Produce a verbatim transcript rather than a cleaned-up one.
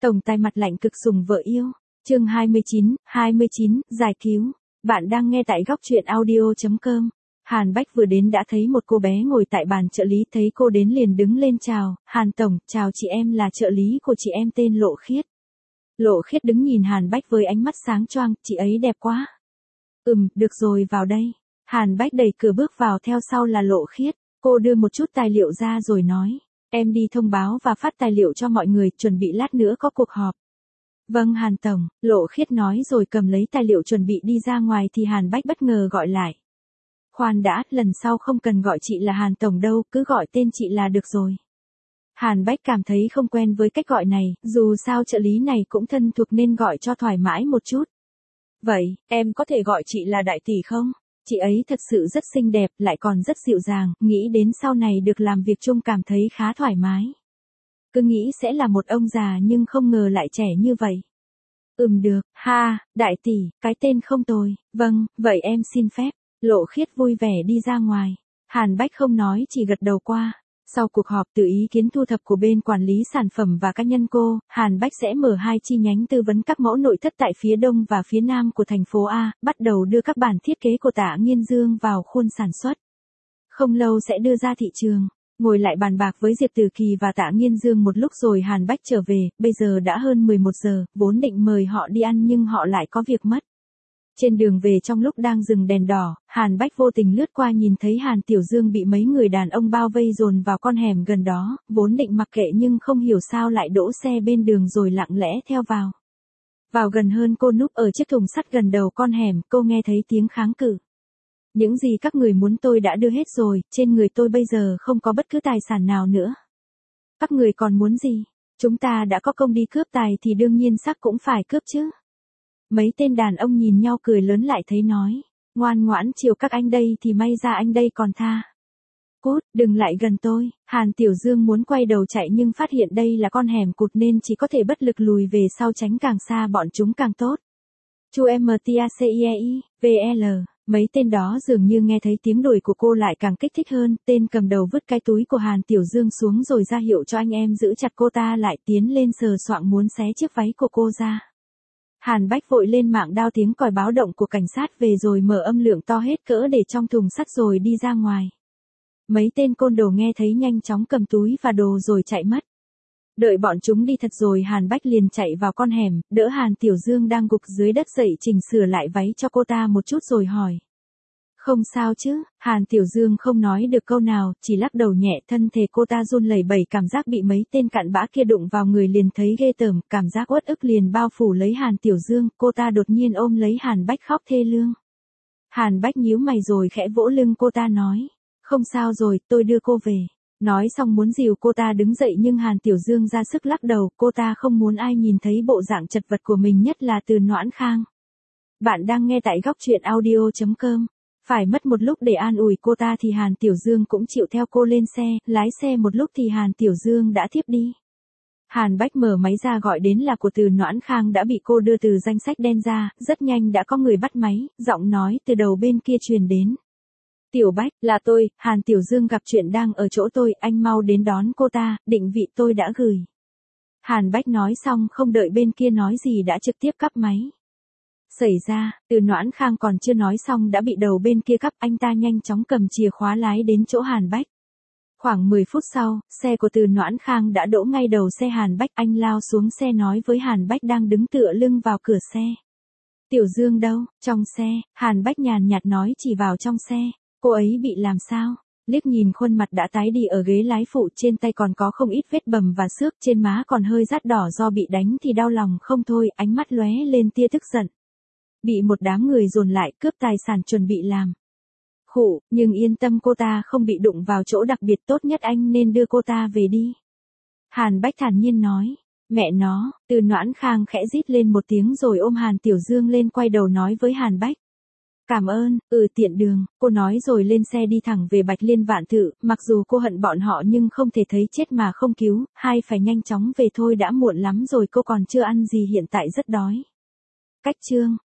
Tổng tài mặt lạnh cực sủng vợ yêu. Chương hai mươi chín, hai mươi chín, giải cứu. Bạn đang nghe tại góc truyện audio chấm com. Hàn Bách vừa đến đã thấy một cô bé ngồi tại bàn trợ lý, thấy cô đến liền đứng lên chào, Hàn Tổng, chào chị, em là trợ lý của chị, em tên Lộ Khiết. Lộ Khiết đứng nhìn Hàn Bách với ánh mắt sáng choang, chị ấy đẹp quá. Ừm, được rồi, vào đây. Hàn Bách đẩy cửa bước vào, theo sau là Lộ Khiết. Cô đưa một chút tài liệu ra rồi nói, em đi thông báo và phát tài liệu cho mọi người, chuẩn bị lát nữa có cuộc họp. Vâng Hàn Tổng, Lộ Khiết nói rồi cầm lấy tài liệu chuẩn bị đi ra ngoài thì Hàn Bách bất ngờ gọi lại. Khoan đã, lần sau không cần gọi chị là Hàn Tổng đâu, cứ gọi tên chị là được rồi. Hàn Bách cảm thấy không quen với cách gọi này, dù sao trợ lý này cũng thân thuộc nên gọi cho thoải mái một chút. Vậy, em có thể gọi chị là Đại Tỷ không? Chị ấy thật sự rất xinh đẹp, lại còn rất dịu dàng, nghĩ đến sau này được làm việc chung cảm thấy khá thoải mái. Cứ nghĩ sẽ là một ông già nhưng không ngờ lại trẻ như vậy. Ừm được, ha, Đại Tỷ, cái tên không tồi, vâng, vậy em xin phép. Lộ Khiết vui vẻ đi ra ngoài. Hàn Bách không nói, chỉ gật đầu qua. Sau cuộc họp từ ý kiến thu thập của bên quản lý sản phẩm và cá nhân cô, Hàn Bách sẽ mở hai chi nhánh tư vấn các mẫu nội thất tại phía đông và phía nam của thành phố A, bắt đầu đưa các bản thiết kế của Tạ Nghiên Dương vào khuôn sản xuất. Không lâu sẽ đưa ra thị trường. Ngồi lại bàn bạc với Diệp Tử Kỳ và Tạ Nghiên Dương một lúc rồi Hàn Bách trở về, bây giờ đã hơn mười một giờ, vốn định mời họ đi ăn nhưng họ lại có việc mất. Trên đường về trong lúc đang dừng đèn đỏ, Hàn Bách vô tình lướt qua nhìn thấy Hàn Tiểu Dương bị mấy người đàn ông bao vây dồn vào con hẻm gần đó, vốn định mặc kệ nhưng không hiểu sao lại đỗ xe bên đường rồi lặng lẽ theo vào. Vào gần hơn cô núp ở chiếc thùng sắt gần đầu con hẻm, cô nghe thấy tiếng kháng cự. Những gì các người muốn tôi đã đưa hết rồi, trên người tôi bây giờ không có bất cứ tài sản nào nữa. Các người còn muốn gì? Chúng ta đã có công đi cướp tài thì đương nhiên xác cũng phải cướp chứ. Mấy tên đàn ông nhìn nhau cười lớn lại thấy nói, ngoan ngoãn chiều các anh đây thì may ra anh đây còn tha. Cút, đừng lại gần tôi. Hàn Tiểu Dương muốn quay đầu chạy nhưng phát hiện đây là con hẻm cụt nên chỉ có thể bất lực lùi về sau, tránh càng xa bọn chúng càng tốt. Chu em tê a xê i e i, vê lờ, mấy tên đó dường như nghe thấy tiếng đuổi của cô lại càng kích thích hơn, tên cầm đầu vứt cái túi của Hàn Tiểu Dương xuống rồi ra hiệu cho anh em giữ chặt cô ta lại, tiến lên sờ soạng muốn xé chiếc váy của cô ra. Hàn Bách vội lên mạng đao tiếng còi báo động của cảnh sát về rồi mở âm lượng to hết cỡ để trong thùng sắt rồi đi ra ngoài. Mấy tên côn đồ nghe thấy nhanh chóng cầm túi và đồ rồi chạy mất. Đợi bọn chúng đi thật rồi Hàn Bách liền chạy vào con hẻm, đỡ Hàn Tiểu Dương đang gục dưới đất dậy, chỉnh sửa lại váy cho cô ta một chút rồi hỏi. Không sao chứ? Hàn Tiểu Dương không nói được câu nào, chỉ lắc đầu nhẹ, thân thể cô ta run lẩy bẩy, cảm giác bị mấy tên cặn bã kia đụng vào người liền thấy ghê tởm, cảm giác uất ức liền bao phủ lấy Hàn Tiểu Dương, cô ta đột nhiên ôm lấy Hàn Bách khóc thê lương. Hàn Bách nhíu mày rồi khẽ vỗ lưng cô ta nói, không sao rồi, tôi đưa cô về. Nói xong muốn dìu cô ta đứng dậy nhưng Hàn Tiểu Dương ra sức lắc đầu, cô ta không muốn ai nhìn thấy bộ dạng chật vật của mình, nhất là Từ Noãn Khang. Bạn đang nghe tại góc truyện audio chấm com. Phải mất một lúc để an ủi cô ta thì Hàn Tiểu Dương cũng chịu theo cô lên xe, lái xe một lúc thì Hàn Tiểu Dương đã thiếp đi. Hàn Bách mở máy ra gọi đến là của Từ Noãn Khang đã bị cô đưa từ danh sách đen ra, rất nhanh đã có người bắt máy, giọng nói từ đầu bên kia truyền đến. Tiểu Bách, là tôi, Hàn Tiểu Dương gặp chuyện đang ở chỗ tôi, anh mau đến đón cô ta, định vị tôi đã gửi. Hàn Bách nói xong không đợi bên kia nói gì đã trực tiếp cắp máy. Xảy ra, Từ Noãn Khang còn chưa nói xong đã bị đầu bên kia cắp, anh ta nhanh chóng cầm chìa khóa lái đến chỗ Hàn Bách. Khoảng mười phút sau, xe của Từ Noãn Khang đã đỗ ngay đầu xe Hàn Bách, anh lao xuống xe nói với Hàn Bách đang đứng tựa lưng vào cửa xe. Tiểu Dương đâu? Trong xe, Hàn Bách nhàn nhạt nói chỉ vào trong xe, cô ấy bị làm sao? Liếc nhìn khuôn mặt đã tái đi ở ghế lái phụ, trên tay còn có không ít vết bầm và xước, trên má còn hơi rát đỏ do bị đánh thì đau lòng không thôi, ánh mắt lóe lên tia tức giận. Bị một đám người dồn lại cướp tài sản chuẩn bị làm. Khụ, nhưng yên tâm cô ta không bị đụng vào chỗ đặc biệt, tốt nhất anh nên đưa cô ta về đi. Hàn Bách thản nhiên nói, mẹ nó, Từ Noãn Khang khẽ rít lên một tiếng rồi ôm Hàn Tiểu Dương lên, quay đầu nói với Hàn Bách. Cảm ơn, ừ tiện đường, cô nói rồi lên xe đi thẳng về Bạch Liên Vạn Thự, mặc dù cô hận bọn họ nhưng không thể thấy chết mà không cứu, hay phải nhanh chóng về thôi, đã muộn lắm rồi, cô còn chưa ăn gì, hiện tại rất đói. Cách chương